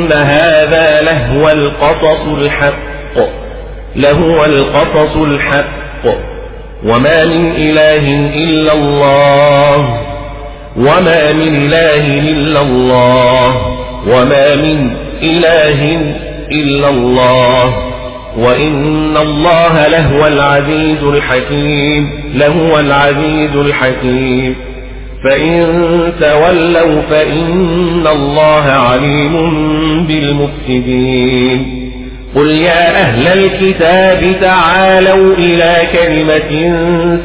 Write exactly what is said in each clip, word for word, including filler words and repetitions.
إن هذا لهو القصص الحق لهو القصص الحق وما من إله إلا الله وما من إله إلا الله وما من إله إلا الله وإن الله لهو العزيز الحكيم لهو العزيز الحكيم فإن تولوا فإن الله عليم بالمفسدين قل يا أهل الكتاب تعالوا إلى كلمة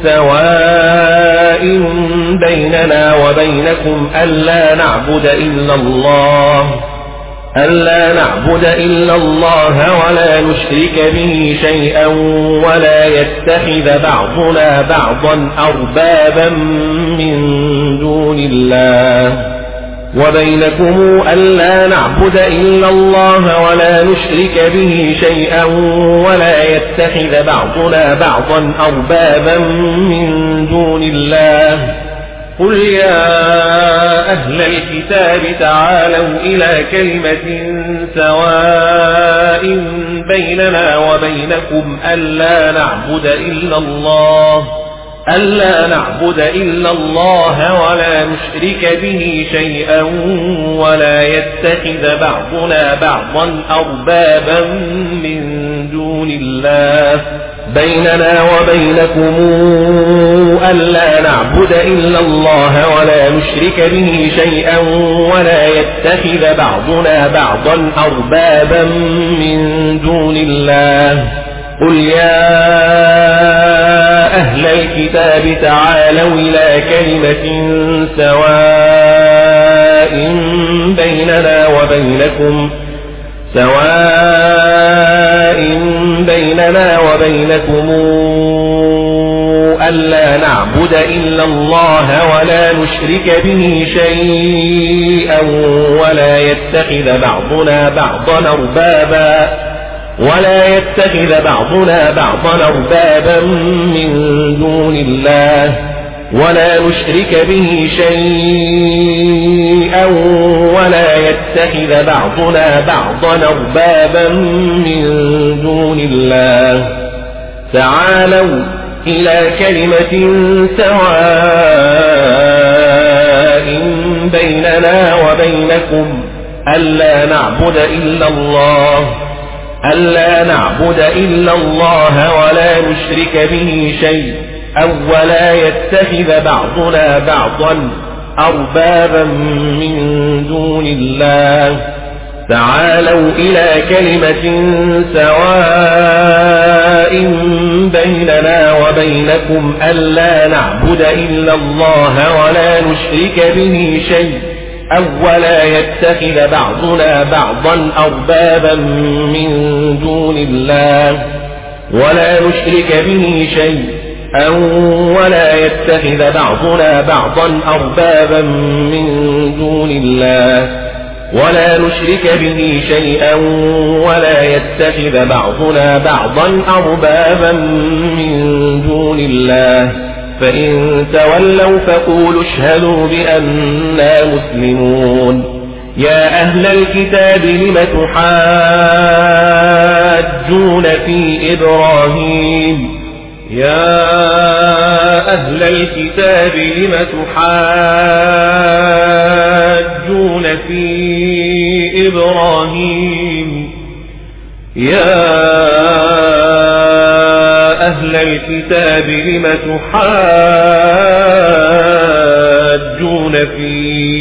سواء بيننا وبينكم ألا نعبد إلا الله ألا نعبد إلا الله ولا نشرك به شيئا ولا يتخذ بعضنا بعضا أربابا من دون الله وبينكم ألا نعبد إلا الله ولا نشرك به شيئا ولا يتخذ بعضنا بعضا أربابا من دون الله قل يا أهل الكتاب تعالوا إلى كلمة سواء بيننا وبينكم ألا نعبد إلا الله ألا نعبد إلا الله ولا نشرك به شيئا ولا يتخذ بعضنا بعضا أربابا من دون الله بيننا وبينكم ألا نعبد إلا الله ولا نشرك به شيئا ولا يتخذ بعضنا بعضا أربابا من دون الله قل يا أهل الكتاب تعالوا إلى كلمة سواء بيننا وبينكم سواء بيننا وبينكم ألا نعبد إلا الله ولا نشرك به شيئا ولا يتخذ بعضنا بعضا أربابا ولا يتخذ بعضنا بعضا أربابا من دون الله ولا نشرك به شيئا ولا يتخذ بعضنا بعضا أربابا من دون الله تعالوا إلى كلمة سواء بيننا وبينكم ألا نعبد إلا الله ألا نعبد إلا الله ولا نشرك به شيء أو ولا يتخذ بعضنا بعضا أربابا من دون الله تعالوا إلى كلمة سواء بيننا وبينكم ألا نعبد إلا الله ولا نشرك به شيء أو ولا يتخذ بعضنا بعضا أربابا من دون الله ولا نشرك به شيء أو ولا يتخذ بعضنا بعضا أربابا من دون الله ولا نشرك به شيئا ولا يتخذ بعضنا بعضا أربابا من دون الله فإن تولوا فقولوا اشهدوا بأننا مسلمون يا أهل الكتاب لم تحاجون في إبراهيم يا أهل الكتاب لم تحاجون في إبراهيم يا أهل الكتاب لم تحاجون في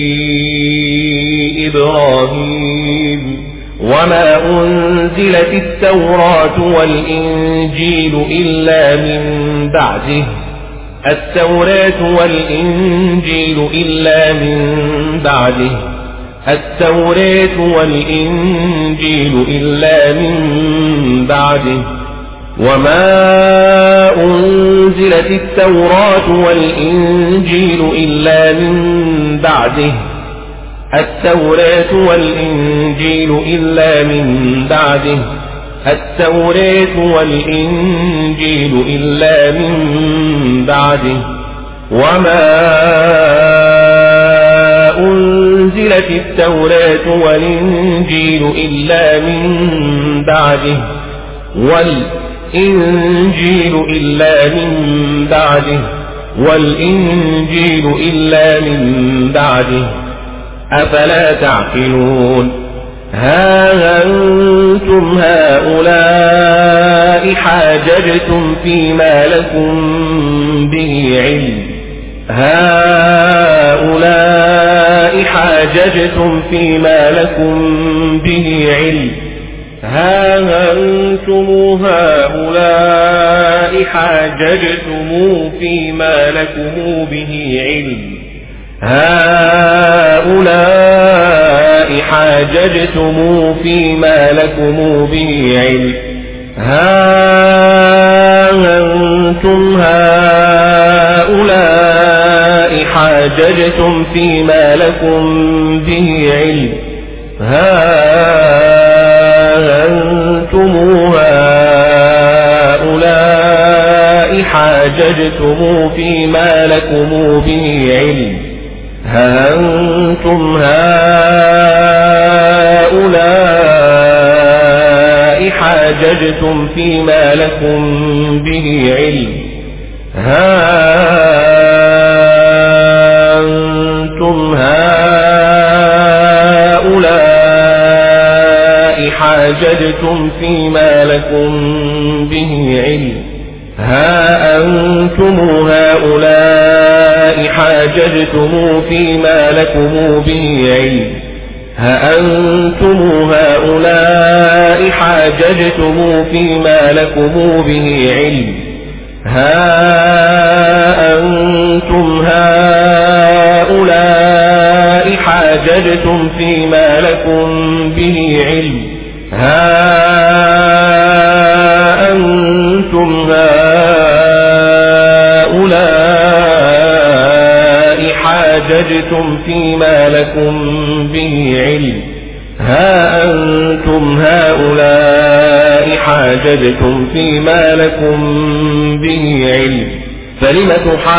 إبراهيم وما أنزلت التوراة والإنجيل إلا من بعده التوراة والإنجيل إلا من بعده التوراة والإنجيل إلا من بعده وما أنزلت التوراة والإنجيل إلا من بعده التوراة والإنجيل إلا من بعده التوراة والإنجيل إلا من بعده وما أنزلت أنزلت التوراة والإنجيل إلا من بعده والإنجيل إلا من بعده والإنجيل إلا من بعده أفلا تعقلون ها أنتم هؤلاء حاججتم فيما لكم به علم هؤلاء حاججتم فيما لكم به علم ها أنتم هؤلاء حاججتم فيما لكم به علم هؤلاء حاججتم فيما لكم به علم ها أنتم هؤلاء حاججتم فيما لكم به علم ها أنتم هؤلاء حاججتم فيما لكم به علم ها أنتم هؤلاء حاججتم فيما لكم به علم ها أنتم هؤلاء حاججتم فيما لكم به علم ها أنتم هؤلاء حاججتم فيما لكم به علم ها أنتم هؤلاء حاججتم فيما لكم به علم ها أنتم هؤلاء حاججتم فيما لكم به علم ها أنتم هؤلاء حاججتم فيما لكم به علم ها أنتم هؤلاء حاججتم فيما لكم به علم فلم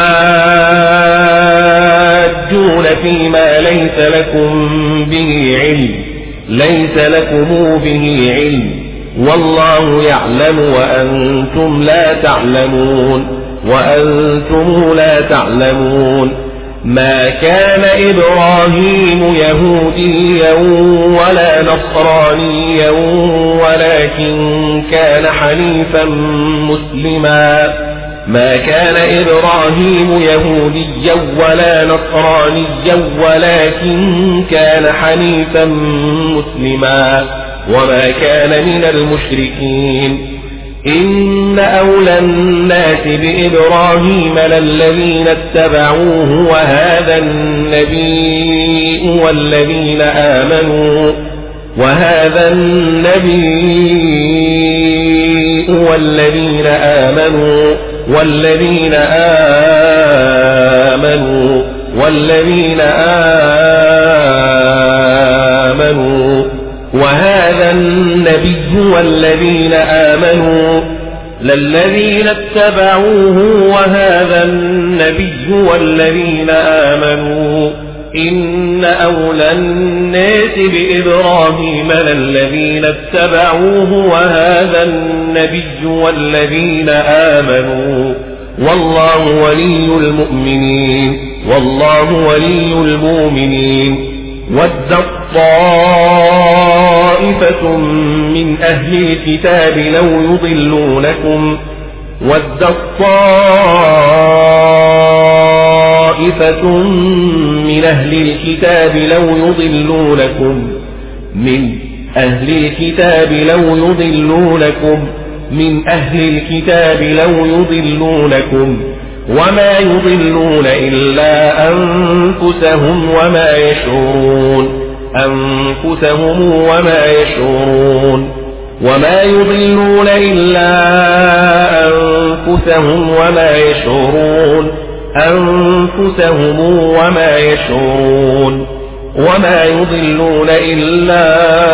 تحاجون فيما ليس لكم به علم ليس لكم به علم والله يعلم وأنتم لا تعلمون وأنتم لا تعلمون ما كان إبراهيم يهوديا ولا نصرانيا ولكن كان حنيفا مسلما ما كان إبراهيم يهوديا ولا نصرانيا ولكن كان حنيفا مسلما وما كان من المشركين إن أولى الناس بإبراهيم للذين اتبعوه وهذا النبي والذين آمنوا وهذا النبي والذين آمنوا والذين آمنوا والذين آمنوا وهذا النبي والذين آمنوا للذين اتبعوه وهذا النبي والذين آمنوا إن أولى الناس بإبراهيم للذين اتبعوه وهذا النبي والذين آمنوا والله ولي المؤمنين والله ولي المؤمنين ود طائفة من أهل الكتاب لو يضلونكم ود طائفة من أهل الكتاب لو يضلونكم من أهل الكتاب لو يضلونكم من أهل الكتاب لو يضلونكم وما يضلون إلا أنفسهم وما يشعرون أنفسهم وما يشعرون وما يضلون إلا أنفسهم وما يشعرون أنفسهم وما يشعرون وما يضلون إلا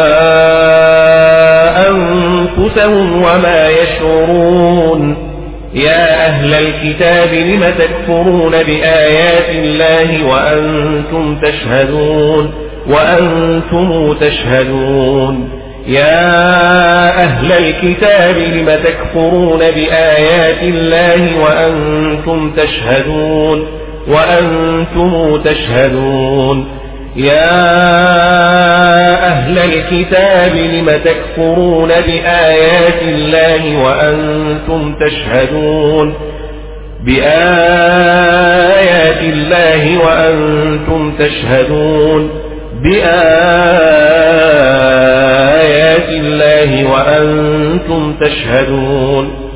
أنفسهم وما يشعرون يا أهل الكتاب لم تكفرون بآيات الله وأنتم تشهدون وأنتم تشهدون يا أهل الكتاب لم تكفرون بآيات الله وأنتم تشهدون وأنتم تشهدون يا أهل الكتاب لم تكفرون بآيات الله وأنتم تشهدون بآيات الله وأنتم تشهدون بآيات الله وأنتم تشهدون